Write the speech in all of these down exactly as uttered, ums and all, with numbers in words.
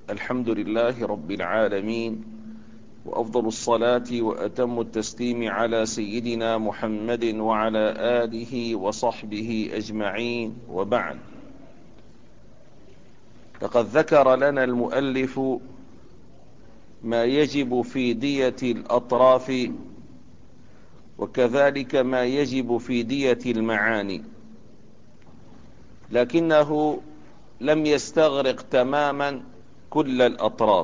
الحمد لله رب العالمين، وأفضل الصلاة وأتم التسليم على سيدنا محمد وعلى آله وصحبه أجمعين، وبعد. لقد ذكر لنا المؤلف ما يجب في دية الأطراف، وكذلك ما يجب في دية المعاني، لكنه لم يستغرق تماما كل الأطراف،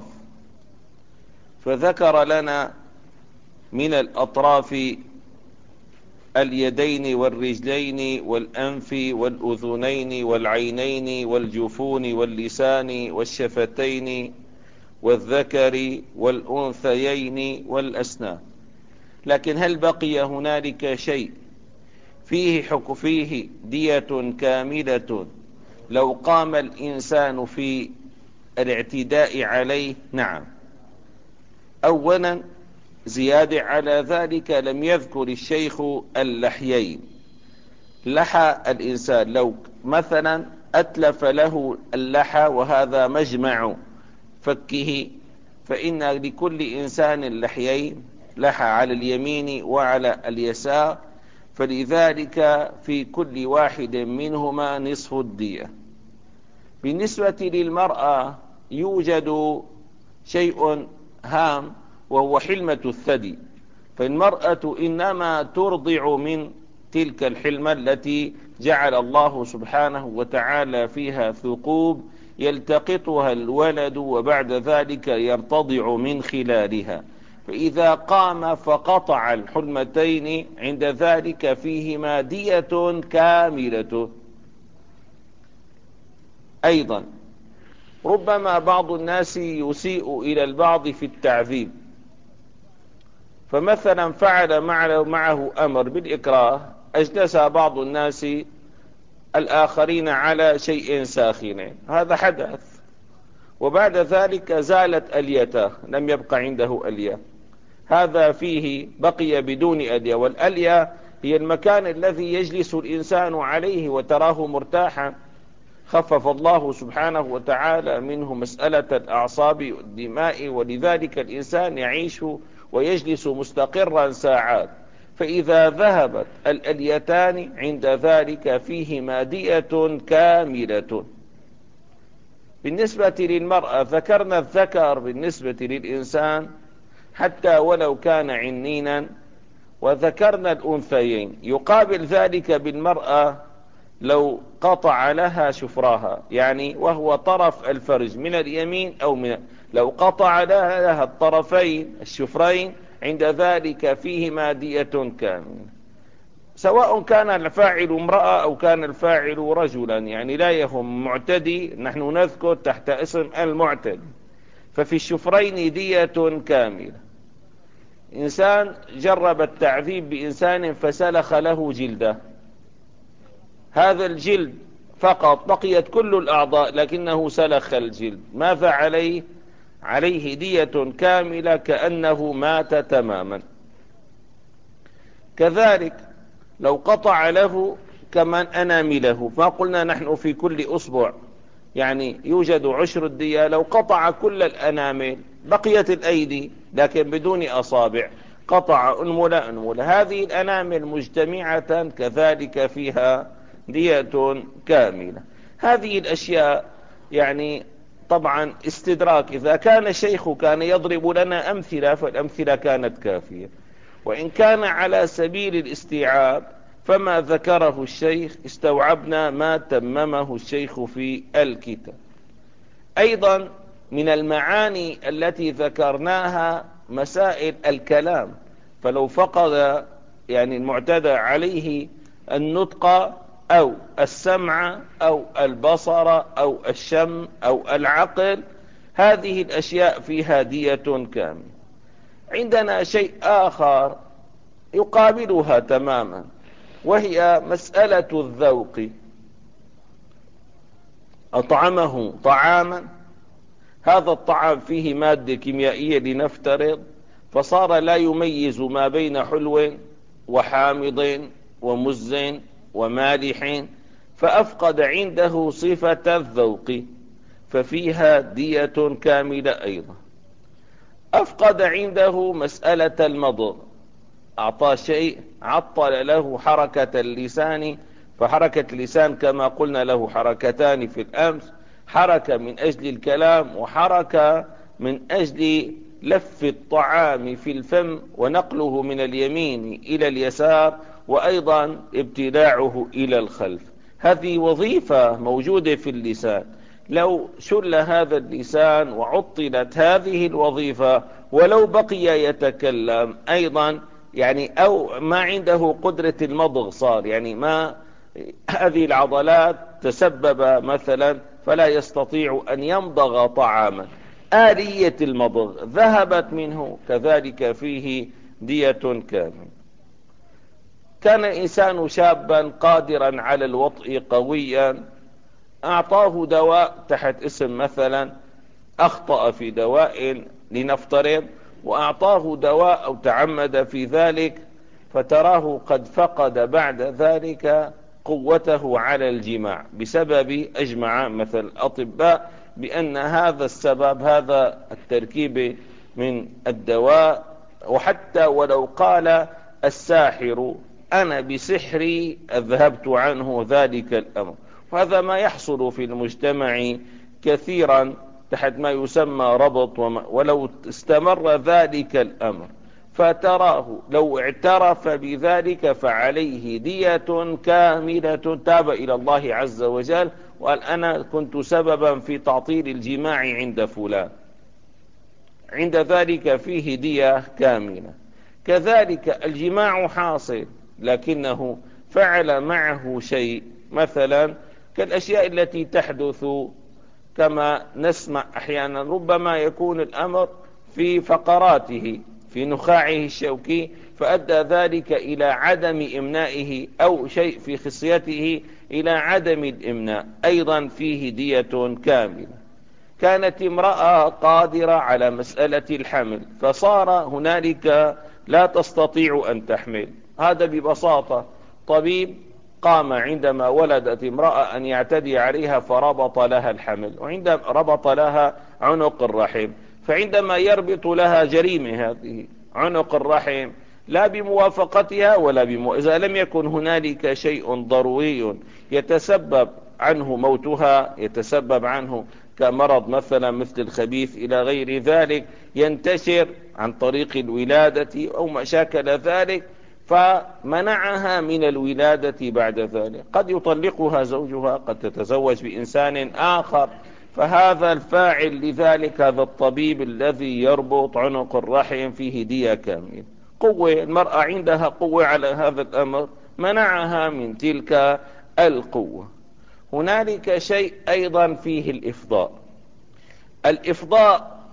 فذكر لنا من الأطراف اليدين والرجلين والأنف والأذنين والعينين والجفون واللسان والشفتين والذكر والأنثيين والأسنان. لكن هل بقي هنالك شيء فيه حكم فيه دية كاملة لو قام الإنسان في الاعتداء عليه؟ نعم. أولا، زيادة على ذلك لم يذكر الشيخ اللحيين. لحى الإنسان لو مثلا أتلف له اللحى وهذا مجمع فكه، فإن لكل إنسان لحيين، لحى على اليمين وعلى اليسار، فلذلك في كل واحد منهما نصف الدية. بالنسبة للمرأة يوجد شيء هام وهو حلمة الثدي، فالمرأة إنما ترضع من تلك الحلمة التي جعل الله سبحانه وتعالى فيها ثقوب يلتقطها الولد وبعد ذلك يرتضع من خلالها، فإذا قام فقطع الحلمتين عند ذلك فيهما دية كاملة. أيضا ربما بعض الناس يسيء إلى البعض في التعذيب، فمثلا فعل معه أمر بالإكراه، أجلس بعض الناس الآخرين على شيء ساخن، هذا حدث، وبعد ذلك زالت أليته، لم يبقى عنده ألية، هذا فيه بقي بدون ألية، والألية هي المكان الذي يجلس الإنسان عليه وتراه مرتاحا. خفف الله سبحانه وتعالى منه مسألة الأعصاب والدماء، ولذلك الإنسان يعيش ويجلس مستقرا ساعات، فإذا ذهبت الأليتان عند ذلك فيهما دية كاملة. بالنسبة للمرأة ذكرنا الذكر بالنسبة للإنسان حتى ولو كان عنينا، وذكرنا الأنثيين. يقابل ذلك بالمرأة لو قطع لها شفراها، يعني وهو طرف الفرج من اليمين أو من، لو قطع لها الطرفين الشفرين عند ذلك فيهما دية كاملة، سواء كان الفاعل امرأة أو كان الفاعل رجلا، يعني لا يهم معتدي، نحن نذكر تحت اسم المعتدي، ففي الشفرين دية كاملة. إنسان جرب التعذيب بإنسان فسلخ له جلده، هذا الجلد فقط، بقيت كل الأعضاء لكنه سلخ الجلد، ماذا عليه؟ عليه دية كاملة كأنه مات تماما. كذلك لو قطع له كمان أنامله، ما قلنا نحن في كل أصبع يعني يوجد عشر الدية، لو قطع كل الأنامل بقيت الأيدي لكن بدون أصابع، قطع أنملة أنملة، هذه الأنامل مجتمعة كذلك فيها دية كاملة. هذه الأشياء يعني طبعا استدراك، إذا كان الشيخ كان يضرب لنا أمثلة فالأمثلة كانت كافية، وإن كان على سبيل الاستيعاب فما ذكره الشيخ استوعبنا ما تممه الشيخ في الكتاب. أيضا من المعاني التي ذكرناها مسائل الكلام، فلو فقد يعني المعتدى عليه النطق أو السمع أو البصر أو الشم أو العقل، هذه الأشياء فيها دية كاملة. عندنا شيء آخر يقابلها تماما، وهي مسألة الذوق. أطعمه طعاما، هذا الطعام فيه مادة كيميائية لنفترض، فصار لا يميز ما بين حلو وحامض ومز ومالح، فأفقد عنده صفة الذوق، ففيها دية كاملة أيضا. أفقد عنده مسألة المضغ، أعطى شيء عطل له حركة اللسان، فحركة اللسان كما قلنا له حركتان في الأمس، حركة من أجل الكلام وحركة من أجل لف الطعام في الفم ونقله من اليمين إلى اليسار وأيضا ابتلاعه إلى الخلف. هذه وظيفة موجودة في اللسان، لو شل هذا اللسان وعطلت هذه الوظيفة ولو بقي يتكلم أيضا يعني أو ما عنده قدرة المضغ صار يعني ما هذه العضلات تسبب مثلا فلا يستطيع أن يمضغ طعاما، آلية المضغ ذهبت منه، كذلك فيه دية كاملة. كان إنسان شابا قادرا على الوطء قويا، أعطاه دواء تحت اسم مثلا أخطأ في دواء لنفترض، وأعطاه دواء أو تعمد في ذلك، فتراه قد فقد بعد ذلك قوته على الجماع بسبب أجمع مثل الأطباء بأن هذا السبب هذا التركيب من الدواء. وحتى ولو قال الساحر أنا بسحري أذهبت عنه ذلك الأمر، وهذا ما يحصل في المجتمع كثيرا تحت ما يسمى ربط، ولو استمر ذلك الأمر فتراه لو اعترف بذلك فعليه دية كاملة، تاب إلى الله عز وجل وقال أنا كنت سببا في تعطيل الجماع عند فلان، عند ذلك فيه دية كاملة. كذلك الجماع حاصل لكنه فعل معه شيء مثلا كالأشياء التي تحدث كما نسمع أحيانا، ربما يكون الأمر في فقراته في نخاعه الشوكي فأدى ذلك إلى عدم إمنائه، أو شيء في خصيته إلى عدم الإمناء، أيضا فيه دية كاملة. كانت امرأة قادرة على مسألة الحمل فصار هنالك لا تستطيع أن تحمل، هذا ببساطة طبيب قام عندما ولدت امرأة أن يعتدي عليها فربط لها الحمل، وعندما ربط لها عنق الرحم، فعندما يربط لها جريمة هذه عنق الرحم لا بموافقتها ولا بمو... إذا لم يكن هنالك شيء ضروري يتسبب عنه موتها، يتسبب عنه كمرض مثلا مثل الخبيث إلى غير ذلك ينتشر عن طريق الولادة أو ما شاكل ذلك، فمنعها من الولادة بعد ذلك، قد يطلقها زوجها، قد تتزوج بإنسان آخر، فهذا الفاعل لذلك هذا الطبيب الذي يربط عنق الرحم فيه دية كاملة. قوة المرأة عندها قوة على هذا الأمر منعها من تلك القوة. هنالك شيء أيضا فيه الإفضاء. الإفضاء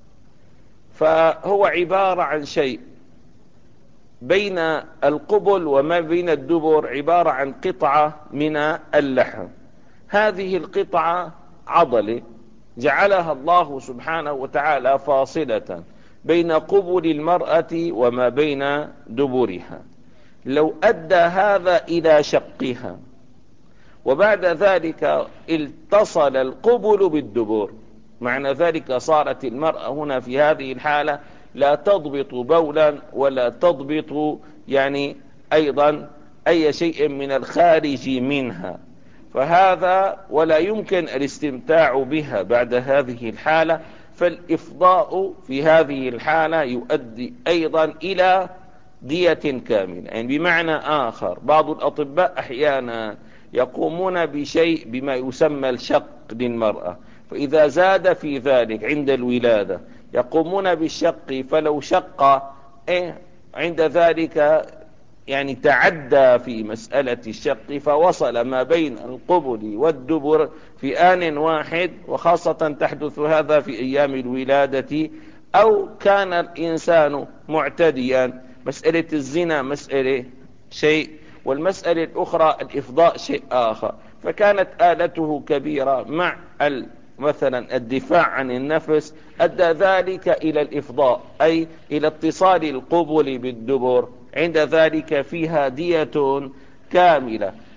فهو عبارة عن شيء بين القبل وما بين الدبر، عبارة عن قطعة من اللحم، هذه القطعة عضلة جعلها الله سبحانه وتعالى فاصلة بين قبل المرأة وما بين دبرها، لو أدى هذا إلى شقها وبعد ذلك اتصل القبل بالدبر، معنى ذلك صارت المرأة هنا في هذه الحالة لا تضبط بولا ولا تضبط يعني أيضا أي شيء من الخارج منها، فهذا ولا يمكن الاستمتاع بها بعد هذه الحالة. فالإفضاء في هذه الحالة يؤدي أيضا إلى دية كاملة، يعني بمعنى آخر بعض الأطباء أحيانا يقومون بشيء بما يسمى الشق للمرأة، فإذا زاد في ذلك عند الولادة يقومون بالشق، فلو شق إيه عند ذلك يعني تعدى في مسألة الشق فوصل ما بين القبل والدبر في آن واحد، وخاصة تحدث هذا في أيام الولادة، أو كان الإنسان معتديا، مسألة الزنا مسألة شيء والمسألة الأخرى الإفضاء شيء آخر، فكانت آلته كبيرة مع مثلا الدفاع عن النفس أدى ذلك إلى الإفضاء، أي إلى اتصال القبل بالدبر، عند ذلك فيها دية كاملة.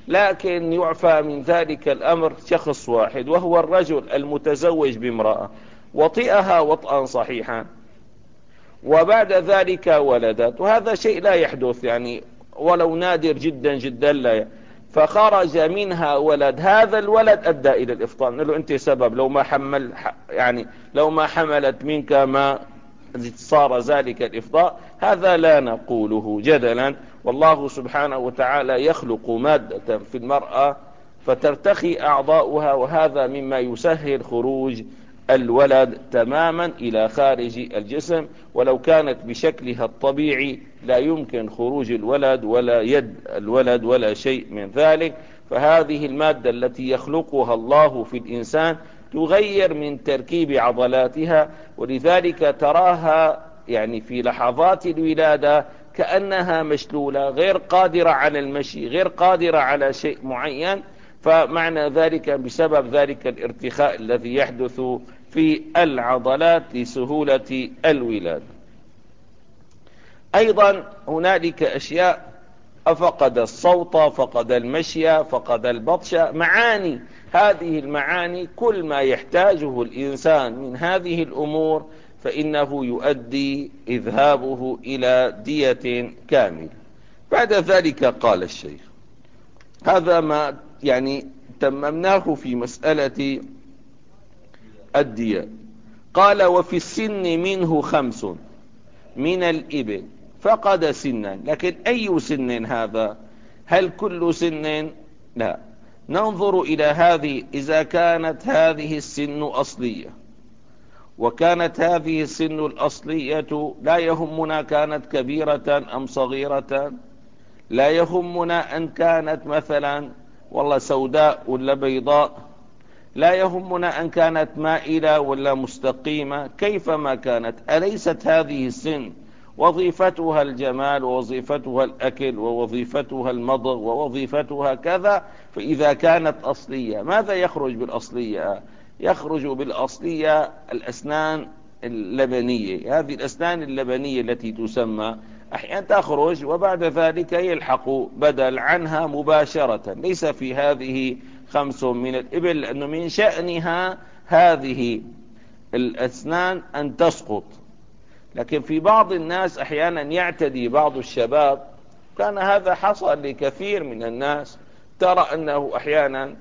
لكن يعفى من ذلك الأمر شخص واحد، وهو الرجل المتزوج بامرأة وطئها وطئا صحيحا وبعد ذلك ولدت، وهذا شيء لا يحدث يعني ولو نادر جدا جدا لا، فخرج منها ولد، هذا الولد أدى إلى الإفطار، نقول له أنت سبب، لو ما حمل يعني لو ما حملت منك ما صار ذلك الإفطار، هذا لا نقوله جدلا. والله سبحانه وتعالى يخلق مادة في المرأة فترتخي أعضاؤها، وهذا مما يسهل خروج الولد تماما إلى خارج الجسم، ولو كانت بشكلها الطبيعي لا يمكن خروج الولد ولا يد الولد ولا شيء من ذلك. فهذه المادة التي يخلقها الله في الإنسان تغير من تركيب عضلاتها، ولذلك تراها يعني في لحظات الولادة كأنها مشلولة، غير قادرة على المشي، غير قادرة على شيء معين، فمعنى ذلك بسبب ذلك الارتخاء الذي يحدث في العضلات لسهولة الولادة. أيضا هنالك أشياء، أفقد الصوت، فقد المشي، فقد البطش، معاني، هذه المعاني كل ما يحتاجه الإنسان من هذه الأمور فإنه يؤدي إذهابه إلى دية كامل. بعد ذلك قال الشيخ، هذا ما يعني تممناه في مسألة الدية. قال وفي السن منه خمس من الإبل فقد سنا، لكن أي سن هذا؟ هل كل سن؟ لا، ننظر إلى هذه، إذا كانت هذه السن أصلية، وكانت هذه السن الأصلية لا يهمنا كانت كبيرة أم صغيرة، لا يهمنا أن كانت مثلا والله سوداء ولا بيضاء، لا يهمنا أن كانت مائلة ولا مستقيمة، كيفما كانت، أليست هذه السن وظيفتها الجمال ووظيفتها الأكل ووظيفتها المضغ ووظيفتها كذا؟ فإذا كانت أصلية، ماذا يخرج بالأصلية؟ يخرج بالأصلية الأسنان اللبنية، هذه الأسنان اللبنية التي تسمى أحيانا تخرج وبعد ذلك يلحق بدل عنها مباشرة. ليس في هذه خمس من الإبل، لأنه من شأنها هذه الأسنان أن تسقط. لكن في بعض الناس أحيانا يعتدي بعض الشباب، كان هذا حصل لكثير من الناس، ترى أنه أحيانا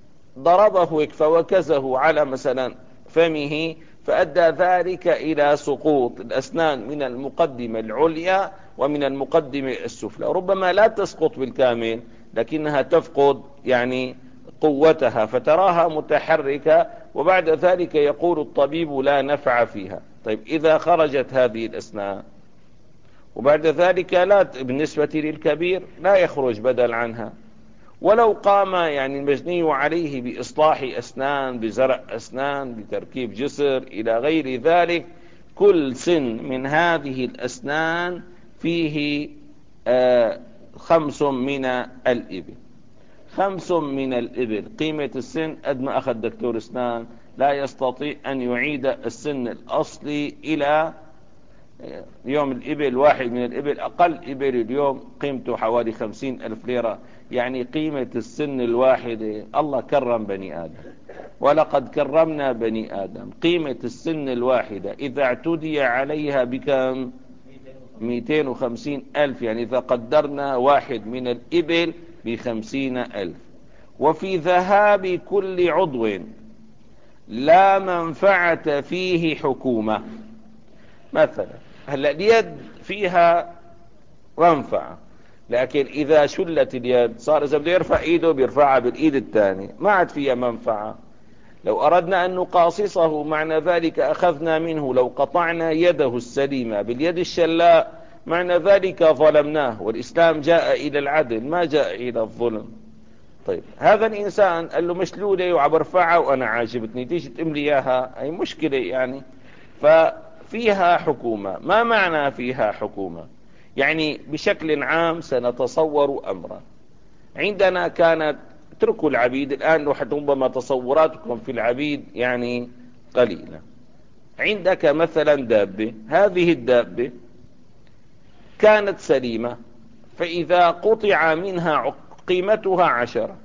ضربه فوكزه على مثلا فمه، فأدى ذلك إلى سقوط الأسنان من المقدمة العليا ومن المقدمة السفلى، ربما لا تسقط بالكامل لكنها تفقد يعني قوتها، فتراها متحركة، وبعد ذلك يقول الطبيب لا نفع فيها. طيب إذا خرجت هذه الأسنان وبعد ذلك لا، بالنسبة للكبير لا يخرج بدل عنها، ولو قام يعني المجني عليه بإصلاح أسنان، بزرع أسنان، بتركيب جسر إلى غير ذلك، كل سن من هذه الأسنان فيه آه خمس من الإبل. خمس من الإبل، قيمة السن قد ما أخذ دكتور أسنان لا يستطيع أن يعيد السن الأصلي إلى يوم. الإبل واحد من الإبل، أقل إبل اليوم قيمته حوالي خمسين ألف ليرة، يعني قيمة السن الواحدة. الله كرم بني آدم، ولقد كرمنا بني آدم، قيمة السن الواحدة إذا اعتدي عليها بكم؟ مئتين وخمسين ألف، يعني إذا قدرنا واحد من الإبل بخمسين ألف. وفي ذهاب كل عضو لا منفعة فيه حكومة. مثلا هلا اليد فيها منفعة، لكن إذا شلت اليد صار إذا بده يرفع إيده بيرفعها بالإيد الثانية، ما عاد فيها منفعة. لو أردنا أن نقاصصه معنى ذلك أخذنا منه، لو قطعنا يده السليمة باليد الشلاء معنى ذلك ظلمناه، والإسلام جاء إلى العدل ما جاء إلى الظلم. طيب هذا الإنسان قال له مشلولة وعبرفعها وأنا عاجبتني، تيجي تملي إياها، أي مشكلة يعني. ففيها حكومة. ما معنى فيها حكومة؟ يعني بشكل عام سنتصور أمرا. عندنا كانت اتركوا العبيد الآن، ربما تصوراتكم في العبيد يعني قليلة. عندك مثلا دابة، هذه الدابة كانت سليمة، فإذا قطع منها قيمتها عشرة،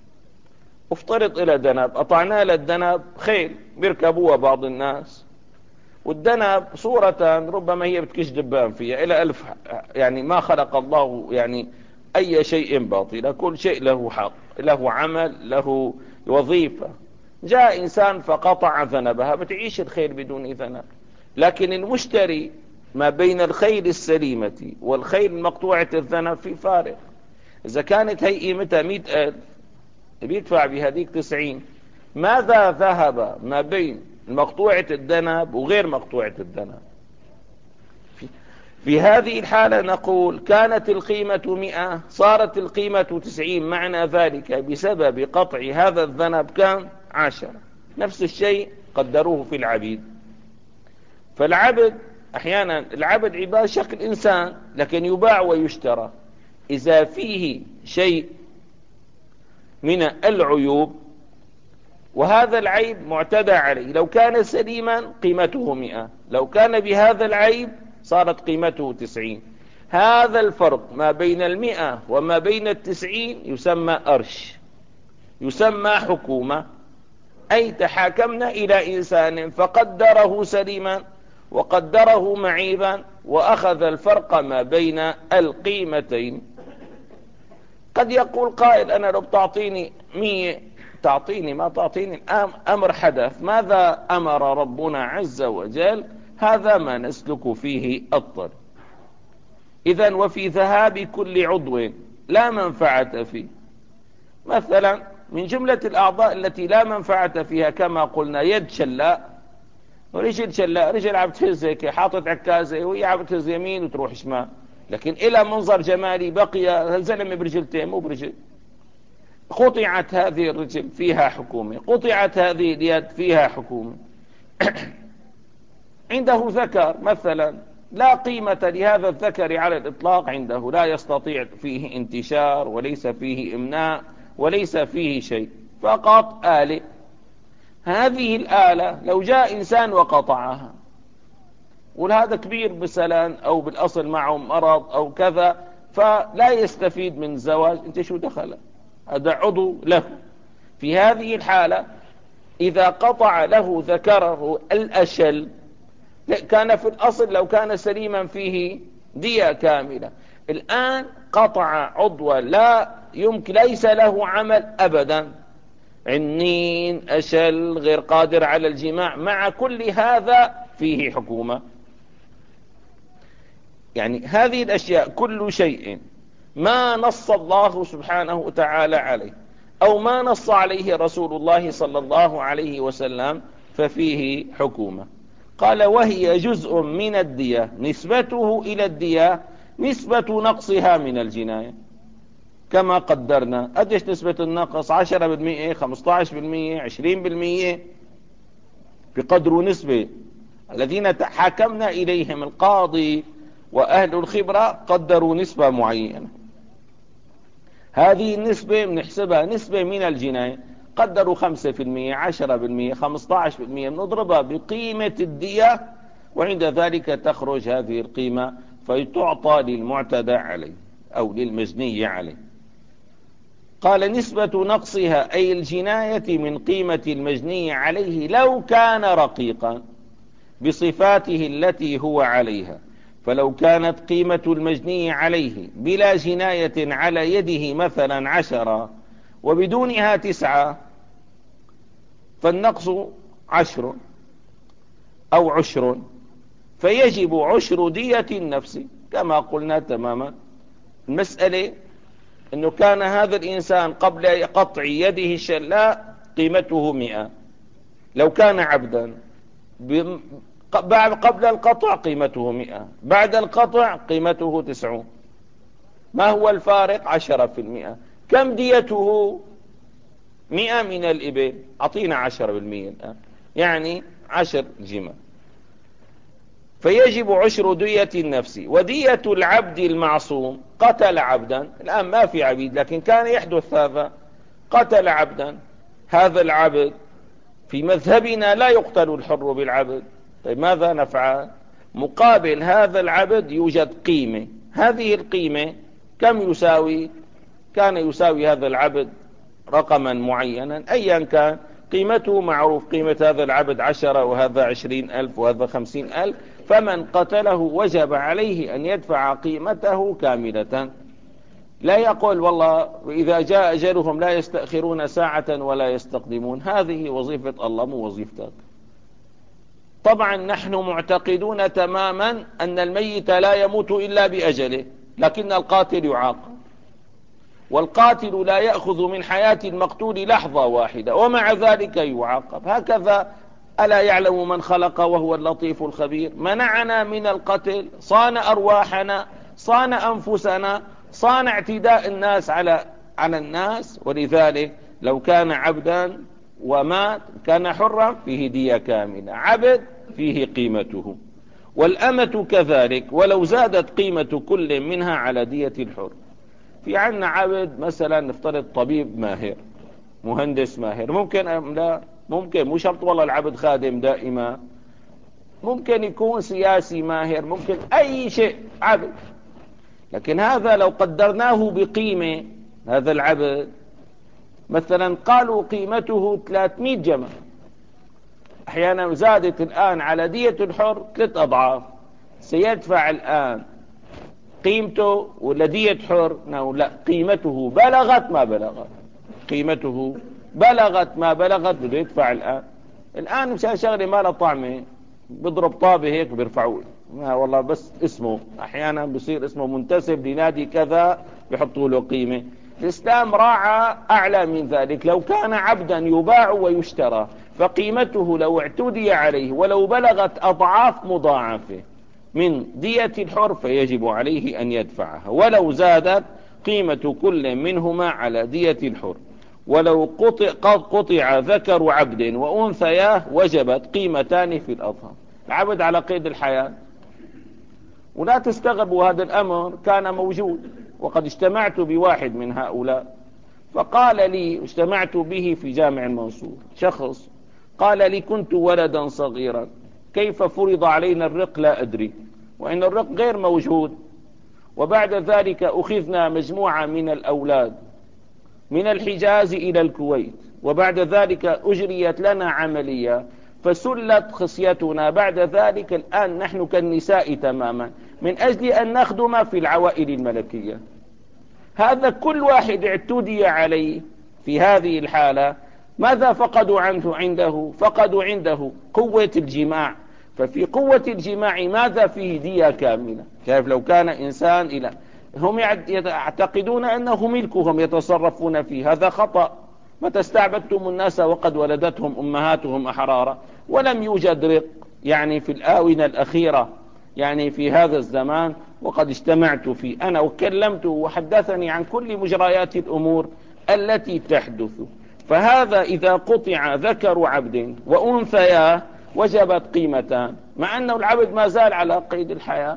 افترض إلى دنب، أطعنا للدنب خيل بيركبوها بعض الناس، والدنب صورة ربما هي بتكش دبان فيها إلى ألف، يعني ما خلق الله يعني أي شيء باطل، كل شيء له حق، له عمل، له وظيفة. جاء إنسان فقطع ذنبها، بتعيش الخيل بدون ذنب. لكن المشتري ما بين الخيل السليمة والخيل المقطوعة الذنب في فارق. إذا كانت هي قيمتها مئة ألف بيدفع بهذيك تسعين. ماذا ذهب ما بين مقطوعة الذنب وغير مقطوعة الذنب؟ في, في هذه الحالة نقول كانت القيمة مئة صارت القيمة تسعين، معنى ذلك بسبب قطع هذا الذنب كان عشرة. نفس الشيء قدروه في العبيد. فالعبد أحيانا العبد عباد شكل إنسان لكن يباع ويشترى. إذا فيه شيء من العيوب وهذا العيب معتدى عليه، لو كان سليما قيمته مئة، لو كان بهذا العيب صارت قيمته تسعين. هذا الفرق ما بين المئة وما بين التسعين يسمى أرش، يسمى حكومة. أي تحاكمنا إلى إنسان فقدره سليما وقدره معيبا وأخذ الفرق ما بين القيمتين. قد يقول قائل أنا لو بتعطيني مية تعطيني ما تعطيني، أمر حدث، ماذا أمر ربنا عز وجل؟ هذا ما نسلك فيه الطريق. إذن وفي ذهاب كل عضو لا منفعة فيه. مثلا من جملة الأعضاء التي لا منفعة فيها كما قلنا يد شلاء ورجل شلاء، رجل عم تهز هيك حاطط عكازة وهي عم تهز يمين وتروح شمال، لكن إلى منظر جمالي بقي الزلمة برجلتين مو برجل. قطعت هذه الرجل فيها حكومة، قطعت هذه اليد فيها حكومة. عنده ذكر مثلا لا قيمة لهذا الذكر على الإطلاق عنده، لا يستطيع فيه انتشار وليس فيه إمناء وليس فيه شيء، فقط آلة. هذه الآلة لو جاء إنسان وقطعها وهذا كبير مثلا أو بالأصل معه مرض أو كذا فلا يستفيد من الزواج، انت شو دخل؟ هذا عضو له. في هذه الحالة إذا قطع له ذكره الأشل كان في الأصل لو كان سليما فيه دية كاملة. الآن قطع عضوا لا يمكن ليس له عمل أبدا، عنين أشل غير قادر على الجماع، مع كل هذا فيه حكومة. يعني هذه الأشياء كل شيء ما نص الله سبحانه وتعالى عليه أو ما نص عليه رسول الله صلى الله عليه وسلم ففيه حكومة. قال وهي جزء من الدية، نسبته إلى الدية نسبة نقصها من الجناية كما قدرنا. قديش نسبة النقص؟ عشرة بالمئة، خمسة عشر بالمئة، عشرين بالمئة، بقدر نسبة الذين حاكمنا إليهم القاضي وأهل الخبرة قدروا نسبة معينة. هذه النسبة بنحسبها نسبة من الجناية، قدروا خمسة بالمئة، عشرة بالمئة، خمسة عشر بالمئة، بنضربها بقيمة الدية وعند ذلك تخرج هذه القيمة فتعطى للمعتدى عليه أو للمجني عليه. قال نسبة نقصها أي الجناية من قيمة المجني عليه لو كان رقيقا بصفاته التي هو عليها. فلو كانت قيمة المجني عليه بلا جناية على يده مثلا عشرة وبدونها تسعة فالنقص عشر أو عشر، فيجب عشر دية النفس كما قلنا تماما. المسألة أنه كان هذا الإنسان قبل قطع يده الشلاء قيمته مئة، لو كان عبدا قبل القطع قيمته مئة، بعد القطع قيمته تسعون. ما هو الفارق؟ عشرة في المئة. كم ديته؟ مئة من الإبل، أعطينا عشرة بالمئة الآن، يعني عشر جمل. فيجب عشر دية النفس. ودية العبد المعصوم، قتل عبدا، الآن ما في عبيد لكن كان يحدث هذا، قتل عبدا، هذا العبد في مذهبنا لا يقتل الحر بالعبد. طيب ماذا نفعل؟ مقابل هذا العبد يوجد قيمة، هذه القيمة كم يساوي؟ كان يساوي هذا العبد رقما معينا أيا كان، قيمته معروف، قيمة هذا العبد عشرة وهذا عشرين ألف وهذا خمسين ألف، فمن قتله وجب عليه أن يدفع قيمته كاملة. لا يقول والله إذا جاء أجلهم لا يستأخرون ساعة ولا يستقدمون. هذه وظيفة الله مو وظيفتك. طبعا نحن معتقدون تماما أن الميت لا يموت إلا بأجله، لكن القاتل يعاقب، والقاتل لا يأخذ من حياة المقتول لحظة واحدة ومع ذلك يعاقب. هكذا ألا يعلم من خلق وهو اللطيف الخبير؟ منعنا من القتل، صان أرواحنا، صان أنفسنا، صان اعتداء الناس على على الناس. ولذلك لو كان عبدا ومات كان حرا فيه دية كاملة، عبد فيه قيمته، والأمة كذلك ولو زادت قيمة كل منها على دية الحر. في عنا عبد مثلا نفترض طبيب ماهر، مهندس ماهر، ممكن أم لا؟ ممكن، مو شرط والله العبد خادم دائما، ممكن يكون سياسي ماهر، ممكن أي شيء عبد. لكن هذا لو قدرناه بقيمة، هذا العبد مثلا قالوا قيمته ثلاثمئة جمل، أحيانا زادت الآن على دية الحر ثلاث أضعاف، سيدفع الآن قيمته ولا دية حر؟ لا، قيمته بلغت ما بلغت، قيمته بلغت ما بلغت، بده يدفع الآن. الآن مشان شغله ما له طعمه بضرب طابة هيك بيرفعوه، ما والله بس اسمه، أحيانا بصير اسمه منتسب لنادي كذا بيحطوا له قيمة. الإسلام راعى أعلى من ذلك، لو كان عبدا يباع ويشترى فقيمته لو اعتدي عليه ولو بلغت أضعاف مضاعفة من دية الحر فيجب عليه أن يدفعها، ولو زادت قيمة كل منهما على دية الحر. ولو قطع, قد قطع ذكر عبد وأنثياه وجبت قيمتان في الأضهار. العبد على قيد الحياة، ولا تستغربوا هذا الأمر كان موجود، وقد اجتمعت بواحد من هؤلاء فقال لي، اجتمعت به في جامع المنصور، شخص قال لي كنت ولدا صغيرا كيف فرض علينا الرق لا أدري، وإن الرق غير موجود، وبعد ذلك أخذنا مجموعة من الأولاد من الحجاز إلى الكويت، وبعد ذلك أجريت لنا عملية فسلت خصيتنا، بعد ذلك الآن نحن كالنساء تماما من أجل أن نخدم في العوائل الملكية. هذا كل واحد اعتدي عليه في هذه الحالة، ماذا فقدوا عنه عنده؟ فقدوا عنده قوة الجماع، ففي قوة الجماع ماذا فيه؟ دية كاملة. كيف لو كان إنسان إلى هم يعتقدون أنه ملكهم يتصرفون فيه، هذا خطأ. متى استعبدتم الناس وقد ولدتهم أمهاتهم أحرارا؟ ولم يوجد رق يعني في الآونة الأخيرة، يعني في هذا الزمان، وقد اجتمعت فيه أنا وكلمته وحدثني عن كل مجريات الأمور التي تحدث. فهذا إذا قطع ذكر عبد وأنثياه وجبت قيمتان، مع أنه العبد ما زال على قيد الحياة،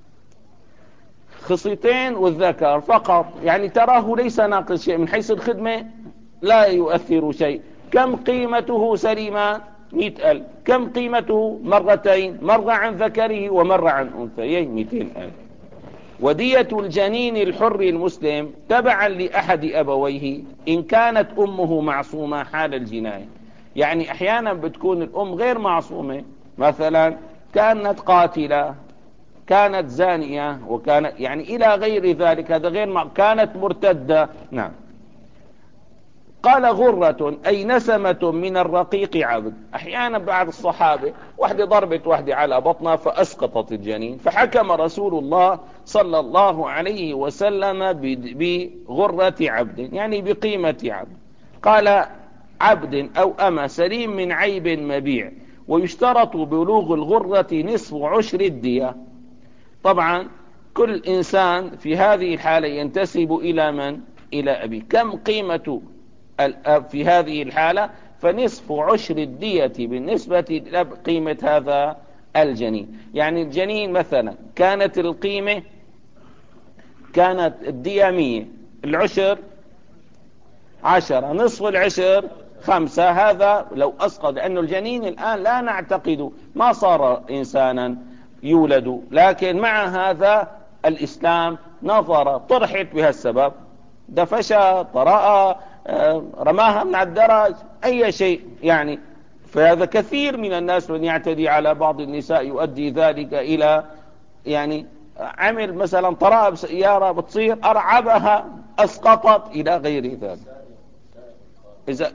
خصيتين والذكر فقط، يعني تراه ليس ناقص شيء من حيث الخدمة، لا يؤثر شيء. كم قيمته سليمان؟ مئة ألف. كم قيمته مرتين، مرة عن ذكره ومرة عن أنثيين؟ مئتين ألف. ودية الجنين الحر المسلم تبعا لأحد أبويه إن كانت أمه معصومة حال الجناية. يعني أحيانا بتكون الأم غير معصومة، مثلا كانت قاتلة، كانت زانية، وكانت يعني إلى غير ذلك، هذا غير مع... كانت مرتدة. نعم. قال غرة أي نسمة من الرقيق عبد. أحيانا بعض الصحابة واحدة ضربت واحدة على بطنها فأسقطت الجنين، فحكم رسول الله صلى الله عليه وسلم بغرة عبد، يعني بقيمة عبد. قال عبد أو أما سليم من عيب مبيع، ويشترط بلوغ الغرة نصف عشر الدية. طبعا كل إنسان في هذه الحالة ينتسب إلى من؟ إلى أبي. كم قيمة الأب في هذه الحالة؟ فنصف عشر الدية بالنسبة للأب قيمة هذا الجنين. يعني الجنين مثلا كانت القيمة، كانت الدية مية، العشر عشرة، نصف العشر خمسة. هذا لو أسقط، لأنه الجنين الآن لا نعتقد ما صار إنسانا يولد، لكن مع هذا الإسلام نظر طرحت بهالسبب دفشها، طرأها، رماها من على الدرج، أي شيء يعني. فهذا كثير من الناس من يعتدي على بعض النساء يؤدي ذلك إلى يعني عمل مثلا طرأها بسيارة بتصير أرعبها أسقطت إلى غير ذلك. إذا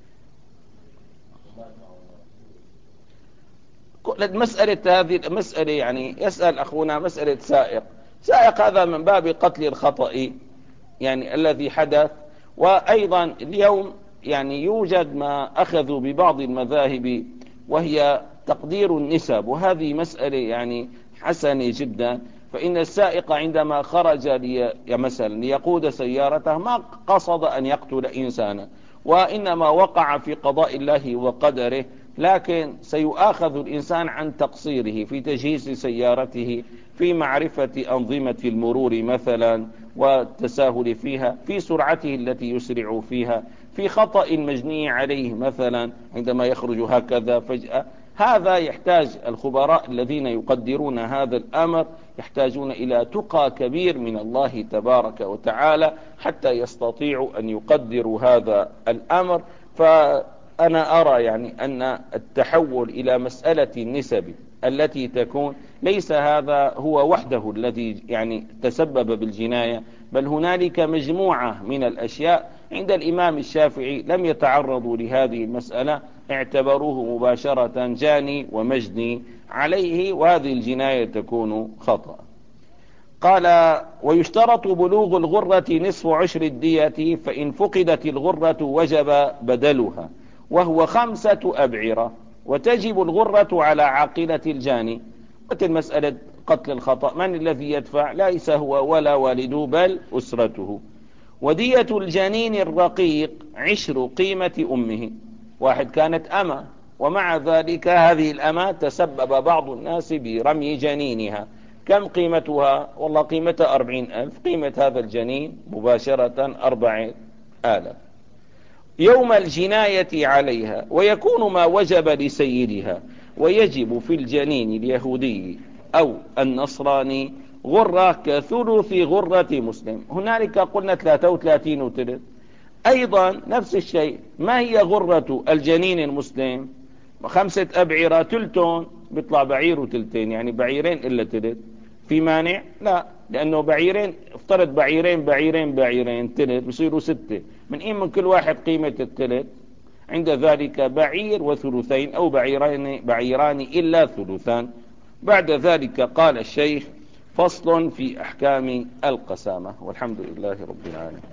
مسألة هذه المسألة يعني يسأل أخونا مسألة سائق سائق هذا من باب قتل الخطأ يعني الذي حدث. وأيضا اليوم يعني يوجد ما أخذوا ببعض المذاهب وهي تقدير النسب، وهذه مسألة يعني حسنة جدا. فإن السائق عندما خرج لي مثلا ليقود سيارته ما قصد أن يقتل إنسانا، وإنما وقع في قضاء الله وقدره، لكن سيؤاخذ الإنسان عن تقصيره في تجهيز سيارته، في معرفة أنظمة المرور مثلا والتساهل فيها، في سرعته التي يسرع فيها، في خطأ مجني عليه مثلا عندما يخرج هكذا فجأة. هذا يحتاج الخبراء الذين يقدرون هذا الأمر يحتاجون إلى تقى كبير من الله تبارك وتعالى حتى يستطيعوا أن يقدروا هذا الأمر. فأنا أرى يعني أن التحول إلى مسألة النسب التي تكون ليس هذا هو وحده الذي يعني تسبب بالجناية، بل هنالك مجموعة من الأشياء عند الإمام الشافعي لم يتعرضوا لهذه المسألة، اعتبروه مباشرة جاني ومجني عليه، وهذه الجناية تكون خطأ. قال: ويشترط بلوغ الغرة نصف عشر الدية، فإن فقدت الغرة وجب بدلها، وهو خمسة أبعرة، وتجب الغرة على عاقلة الجاني. مثل مسألة قتل الخطأ، من الذي يدفع؟ ليس هو ولا والده بل أسرته. ودية الجنين الرقيق عشر قيمة أمه. واحد كانت أمة، ومع ذلك هذه الأمة تسبب بعض الناس برمي جنينها، كم قيمتها؟ والله قيمتها أربعين ألف، قيمة هذا الجنين مباشرة أربعين آلاف. يوم الجناية عليها، ويكون ما وجب لسيدها، ويجب في الجنين اليهودي أو النصراني غرة كثلث غرة مسلم. هنالك قلنا ثلاثة وثلاثين وثلث. أيضا نفس الشيء، ما هي غرة الجنين المسلم؟ خمسة أبعرة، تلتون بيطلع بعير وتلتين، يعني بعيرين إلا تلت. في مانع؟ لا، لأنه بعيرين، افترض بعيرين بعيرين بعيرين تلت بصيروا ستة، من إيه من كل واحد قيمة التلت؟ عند ذلك بعير وثلثين، أو بعيران بعيران إلا ثلثان. بعد ذلك قال الشيخ: فصل في أحكام القسامة. والحمد لله رب العالمين.